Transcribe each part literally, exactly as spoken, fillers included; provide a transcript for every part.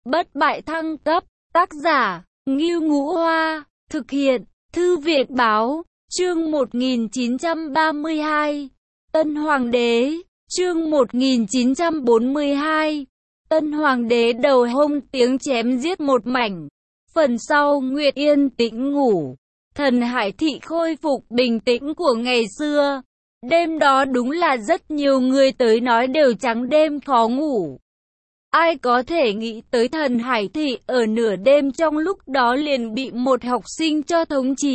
bất bại thăng cấp, tác giả, Ngưu Ngũ Hoa, thực hiện, Thư viện Báo, chương một nghìn chín trăm ba mươi hai, Tân Hoàng đế, chương một nghìn chín trăm bốn mươi hai, Tân Hoàng đế đầu hông tiếng chém giết một mảnh, phần sau Nguyệt yên tĩnh ngủ, thần Hải thị khôi phục bình tĩnh của ngày xưa. Đêm đó đúng là rất nhiều người tới nói đều trắng đêm khó ngủ. Ai có thể nghĩ tới thần Hải thị ở nửa đêm trong lúc đó liền bị một học sinh cho thống trị.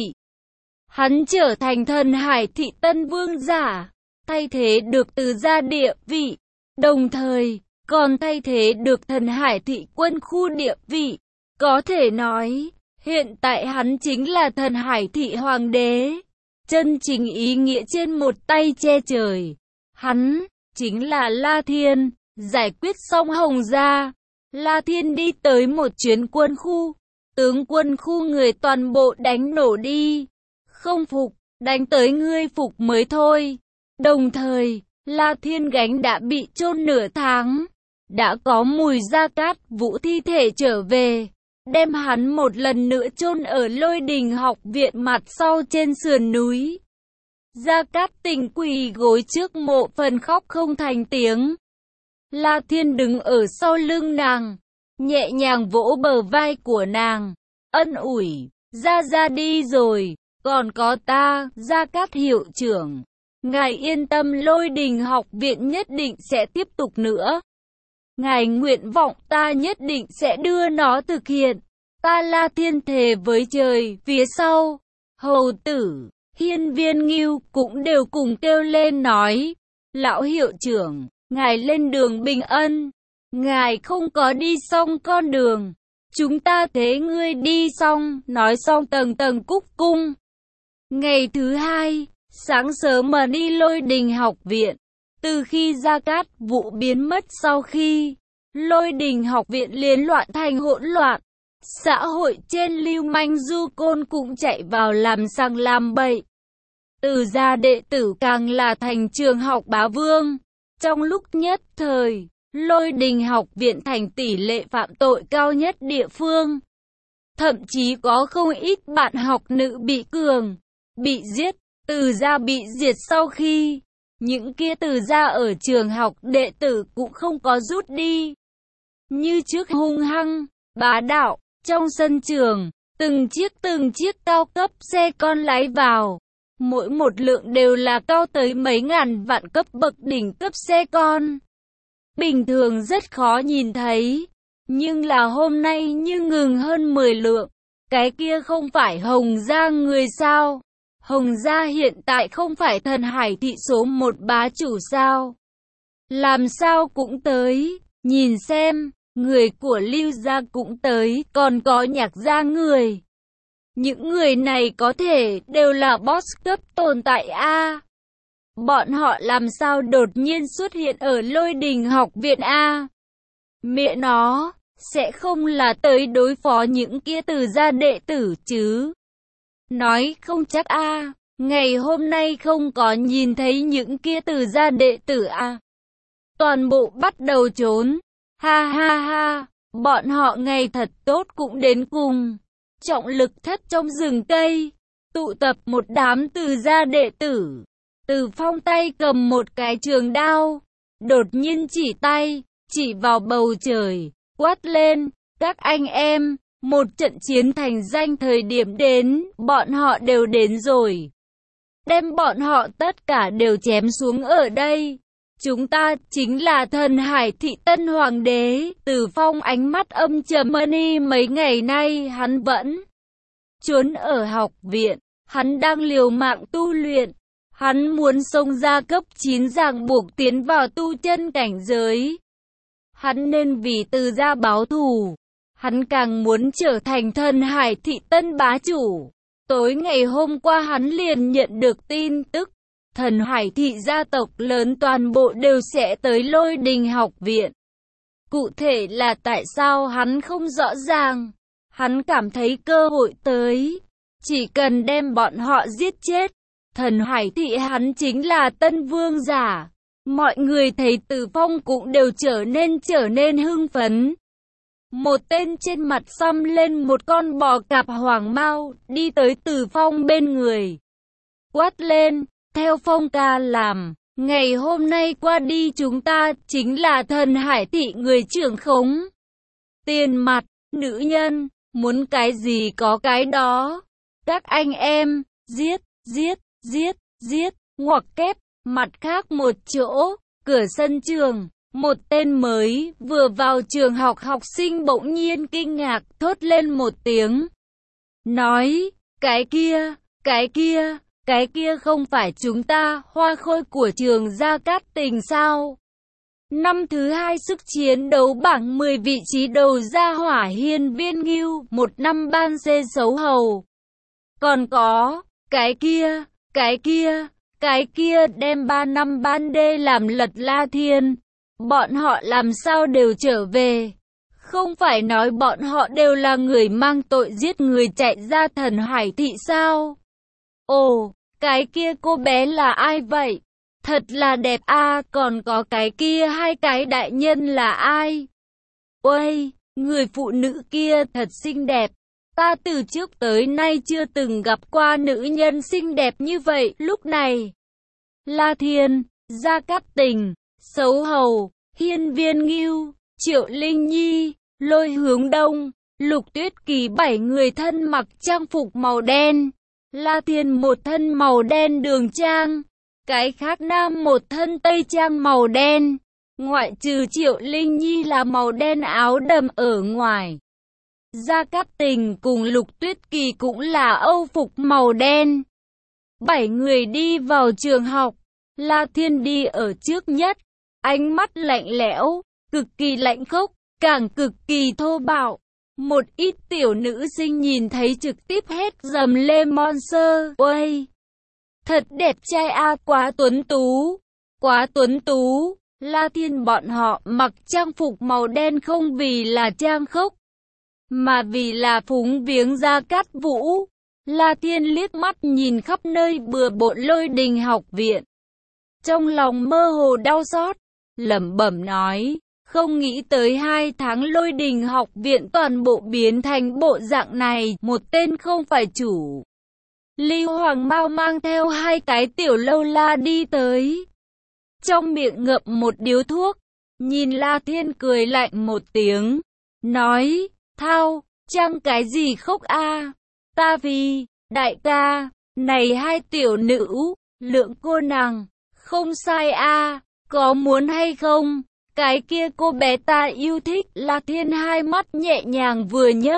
Hắn trở thành thần Hải thị tân vương giả, thay thế được Từ gia địa vị, đồng thời còn thay thế được thần Hải thị quân khu địa vị. Có thể nói, hiện tại hắn chính là thần Hải thị hoàng đế, chân chính ý nghĩa trên một tay che trời. Hắn chính là La Thiên. Giải quyết xong Hồng gia, La Thiên đi tới một chuyến quân khu, tướng quân khu người toàn bộ đánh nổ đi. Không phục, đánh tới ngươi phục mới thôi. Đồng thời, La Thiên gánh đã bị chôn nửa tháng, đã có mùi Gia Cát Vũ thi thể trở về, đem hắn một lần nữa chôn ở Lôi Đình học viện mặt sau trên sườn núi. Gia Cát Tình quỳ gối trước mộ phần khóc không thành tiếng. La Thiên đứng ở sau lưng nàng, nhẹ nhàng vỗ bờ vai của nàng, ân ủi, Gia Gia đi rồi, còn có ta, Gia Cát hiệu trưởng. Ngài yên tâm, Lôi Đình học viện nhất định sẽ tiếp tục nữa. Ngài nguyện vọng ta nhất định sẽ đưa nó thực hiện. Ta La Thiên thề với trời. Phía sau, hầu tử, hiên viên Ngưu cũng đều cùng kêu lên nói, lão hiệu trưởng, ngài lên đường bình ân, ngài không có đi xong con đường, chúng ta thế ngươi đi xong. Nói xong tầng tầng cúc cung. Ngày thứ hai, sáng sớm mà đi Lôi Đình học viện. Từ khi Gia Cát Vũ biến mất, sau khi Lôi Đình học viện liền loạn thành hỗn loạn, xã hội trên lưu manh du côn cũng chạy vào làm sằng làm bậy. Từ gia đệ tử càng là thành trường học bá vương. Trong lúc nhất thời, Lôi Đình học viện thành tỷ lệ phạm tội cao nhất địa phương. Thậm chí có không ít bạn học nữ bị cường, bị giết. Từ gia bị diệt sau khi, những kia từ gia ở trường học đệ tử cũng không có rút đi. Như trước hung hăng, bá đạo, trong sân trường, từng chiếc từng chiếc cao cấp xe con lái vào. Mỗi một lượng đều là cao tới mấy ngàn vạn cấp bậc đỉnh cấp xe con. Bình thường rất khó nhìn thấy, nhưng là hôm nay như ngừng hơn mười lượng. Cái kia không phải Hồng gia người sao? Hồng gia hiện tại không phải thần Hải thị số một bá chủ sao? Làm sao cũng tới, nhìn xem, người của Lưu gia cũng tới, còn có Nhạc gia người. Những người này có thể đều là boss cấp tồn tại a. À, bọn họ làm sao đột nhiên xuất hiện ở Lôi Đình học viện a? À, mẹ nó, sẽ không là tới đối phó những kia Từ gia đệ tử chứ? Nói không chắc a, à, ngày hôm nay không có nhìn thấy những kia Từ gia đệ tử a. À, toàn bộ bắt đầu trốn. Ha ha ha, bọn họ ngày thật tốt cũng đến cùng. Trọng lực thất trong rừng cây, tụ tập một đám Từ gia đệ tử. Từ Phong tay cầm một cái trường đao, đột nhiên chỉ tay, chỉ vào bầu trời, quát lên, các anh em, một trận chiến thành danh thời điểm đến, bọn họ đều đến rồi. Đem bọn họ tất cả đều chém xuống ở đây. Chúng ta chính là thần Hải thị tân hoàng đế. Từ Phong ánh mắt âm trầm đi, mấy ngày nay hắn vẫn trốn ở học viện, hắn đang liều mạng tu luyện, hắn muốn xông ra cấp chín ràng buộc tiến vào tu chân cảnh giới. Hắn nên vì Từ gia báo thù, hắn càng muốn trở thành thần Hải thị tân bá chủ. Tối ngày hôm qua hắn liền nhận được tin tức, thần Hải thị gia tộc lớn toàn bộ đều sẽ tới Lôi Đình học viện. Cụ thể là tại sao hắn không rõ ràng. Hắn cảm thấy cơ hội tới, chỉ cần đem bọn họ giết chết, thần Hải thị hắn chính là tân vương giả. Mọi người thấy Từ Phong cũng đều trở nên trở nên hưng phấn. Một tên trên mặt xăm lên một con bò cạp hoàng mao, đi tới Từ Phong bên người. Quát lên, theo Phong ca làm, ngày hôm nay qua đi chúng ta chính là thần hải thị người trưởng khống. Tiền mặt, nữ nhân, muốn cái gì có cái đó. Các anh em, giết, giết, giết, giết, ngoặc kép, mặt khác một chỗ, cửa sân trường. Một tên mới vừa vào trường học học sinh bỗng nhiên kinh ngạc thốt lên một tiếng. Nói, cái kia, cái kia, cái kia không phải chúng ta hoa khôi của trường Gia Cát Tình sao? Năm thứ hai sức chiến đấu bảng mười vị trí đầu ra hỏa hiên viên Ngưu, một năm ban xê xấu hầu. Còn có, cái kia, cái kia, cái kia đem ba năm ban đê làm lật La Thiên. Bọn họ làm sao đều trở về? Không phải nói bọn họ đều là người mang tội giết người chạy ra thần hải thị sao? Ồ, cái kia cô bé là ai vậy? Thật là đẹp a, à, còn có cái kia hai cái đại nhân là ai? Ôi, người phụ nữ kia thật xinh đẹp. Ta từ trước tới nay chưa từng gặp qua nữ nhân xinh đẹp như vậy. Lúc này, La Thiên, Gia Cát Tình, Xấu Hầu, Hiên Viên Ngưu, Triệu Linh Nhi, Lôi Hướng Đông, Lục Tuyết Kỳ bảy người thân mặc trang phục màu đen. La Thiên một thân màu đen đường trang, cái khác nam một thân tây trang màu đen, ngoại trừ Triệu Linh Nhi là màu đen áo đầm ở ngoài. Gia Cát Tình cùng Lục Tuyết Kỳ cũng là âu phục màu đen. Bảy người đi vào trường học, La Thiên đi ở trước nhất, ánh mắt lạnh lẽo, cực kỳ lạnh khốc, càng cực kỳ thô bạo. Một ít tiểu nữ sinh nhìn thấy trực tiếp hét dầm lên Monster. Ôi! Thật đẹp trai a, à, quá tuấn tú, quá tuấn tú. La Thiên bọn họ mặc trang phục màu đen không vì là trang khốc, mà vì là phúng viếng Gia Cát Vũ. La Thiên liếc mắt nhìn khắp nơi bừa bộn Lôi Đình học viện. Trong lòng mơ hồ đau xót, lẩm bẩm nói, không nghĩ tới hai tháng Lôi Đình học viện toàn bộ biến thành bộ dạng này, một tên không phải chủ. Lưu Hoàng Mao mang theo hai cái tiểu lâu la đi tới. Trong miệng ngậm một điếu thuốc, nhìn La Thiên cười lạnh một tiếng, nói, thao, chăng cái gì khóc a? Ta vì, đại ca, này hai tiểu nữ, lượng cô nàng, không sai a, có muốn hay không? Cái kia cô bé ta yêu thích. La Thiên hai mắt nhẹ nhàng vừa nhấc,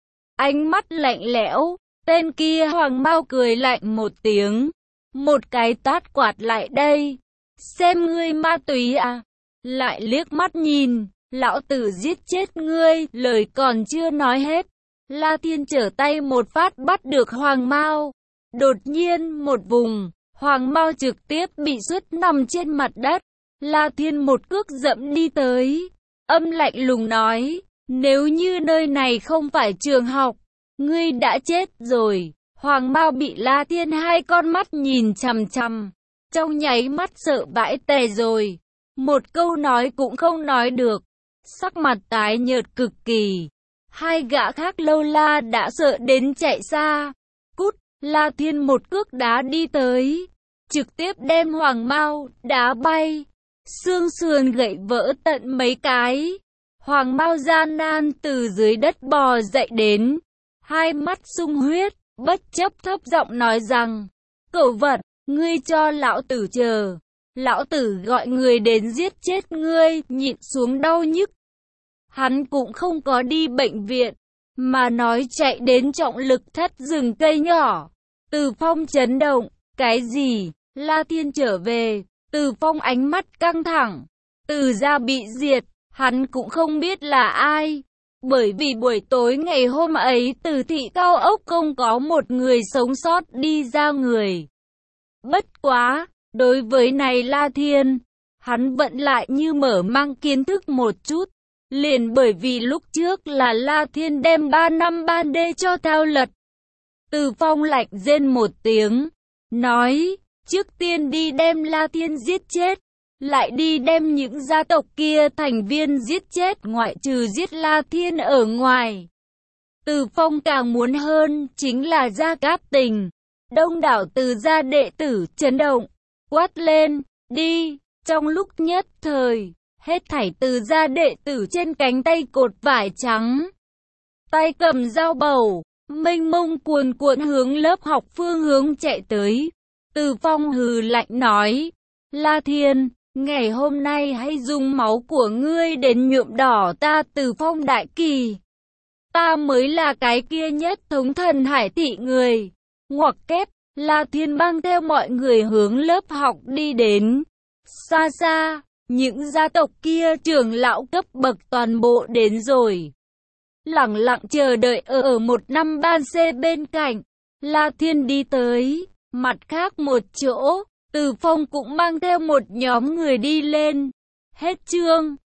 ánh mắt lạnh lẽo. Tên kia Hoàng Mao cười lạnh một tiếng, một cái tát quạt lại đây. Xem ngươi ma túy à? Lại liếc mắt nhìn, lão tử giết chết ngươi. Lời còn chưa nói hết, La Thiên trở tay một phát bắt được Hoàng Mao. Đột nhiên một vùng, Hoàng Mao trực tiếp bị sút nằm trên mặt đất. La Thiên một cước dẫm đi tới, âm lạnh lùng nói, nếu như nơi này không phải trường học, ngươi đã chết rồi. Hoàng Mao bị La Thiên hai con mắt nhìn chằm chằm, trong nháy mắt sợ vãi tè rồi, một câu nói cũng không nói được, sắc mặt tái nhợt cực kỳ. Hai gã khác lâu la đã sợ đến chạy xa. Cút! La Thiên một cước đá đi tới, trực tiếp đem Hoàng Mao đá bay, xương sườn gãy vỡ tận mấy cái. Hoàng Mao gian nan từ dưới đất bò dậy đến, hai mắt sung huyết, bất chấp thấp giọng nói rằng, cẩu vật, ngươi cho lão tử chờ, lão tử gọi người đến giết chết ngươi. Nhịn xuống đau nhức, hắn cũng không có đi bệnh viện, mà nói chạy đến trọng lực thất rừng cây nhỏ. Từ Phong chấn động, cái gì? La Thiên trở về. Từ Phong ánh mắt căng thẳng, Từ gia bị diệt, hắn cũng không biết là ai. Bởi vì buổi tối ngày hôm ấy Từ thị cao ốc không có một người sống sót đi ra người. Bất quá, đối với này La Thiên, hắn vẫn lại như mở mang kiến thức một chút. Liền bởi vì lúc trước là La Thiên đem ba năm ban đê cho thao lật. Từ Phong lạnh rên một tiếng, nói, trước tiên đi đem La Thiên giết chết, lại đi đem những gia tộc kia thành viên giết chết, ngoại trừ giết La Thiên ở ngoài. Từ Phong càng muốn hơn chính là Gia Cát Tình. Đông đảo Từ gia đệ tử chấn động, quát lên, đi, trong lúc nhất thời, hết thảy Từ gia đệ tử trên cánh tay cột vải trắng, tay cầm dao bầu, mênh mông cuồn cuộn hướng lớp học phương hướng chạy tới. Từ Phong hừ lạnh nói, La Thiên, ngày hôm nay hãy dùng máu của ngươi đến nhuộm đỏ ta Từ Phong đại kỳ. Ta mới là cái kia nhất thống thần hải thị người. Ngoặc kép, La Thiên mang theo mọi người hướng lớp học đi đến. Xa xa, những gia tộc kia trưởng lão cấp bậc toàn bộ đến rồi. Lặng lặng chờ đợi ở, ở một năm ban C bên cạnh. La Thiên đi tới, mặt khác một chỗ, Từ Phong cũng mang theo một nhóm người đi lên. Hết chương.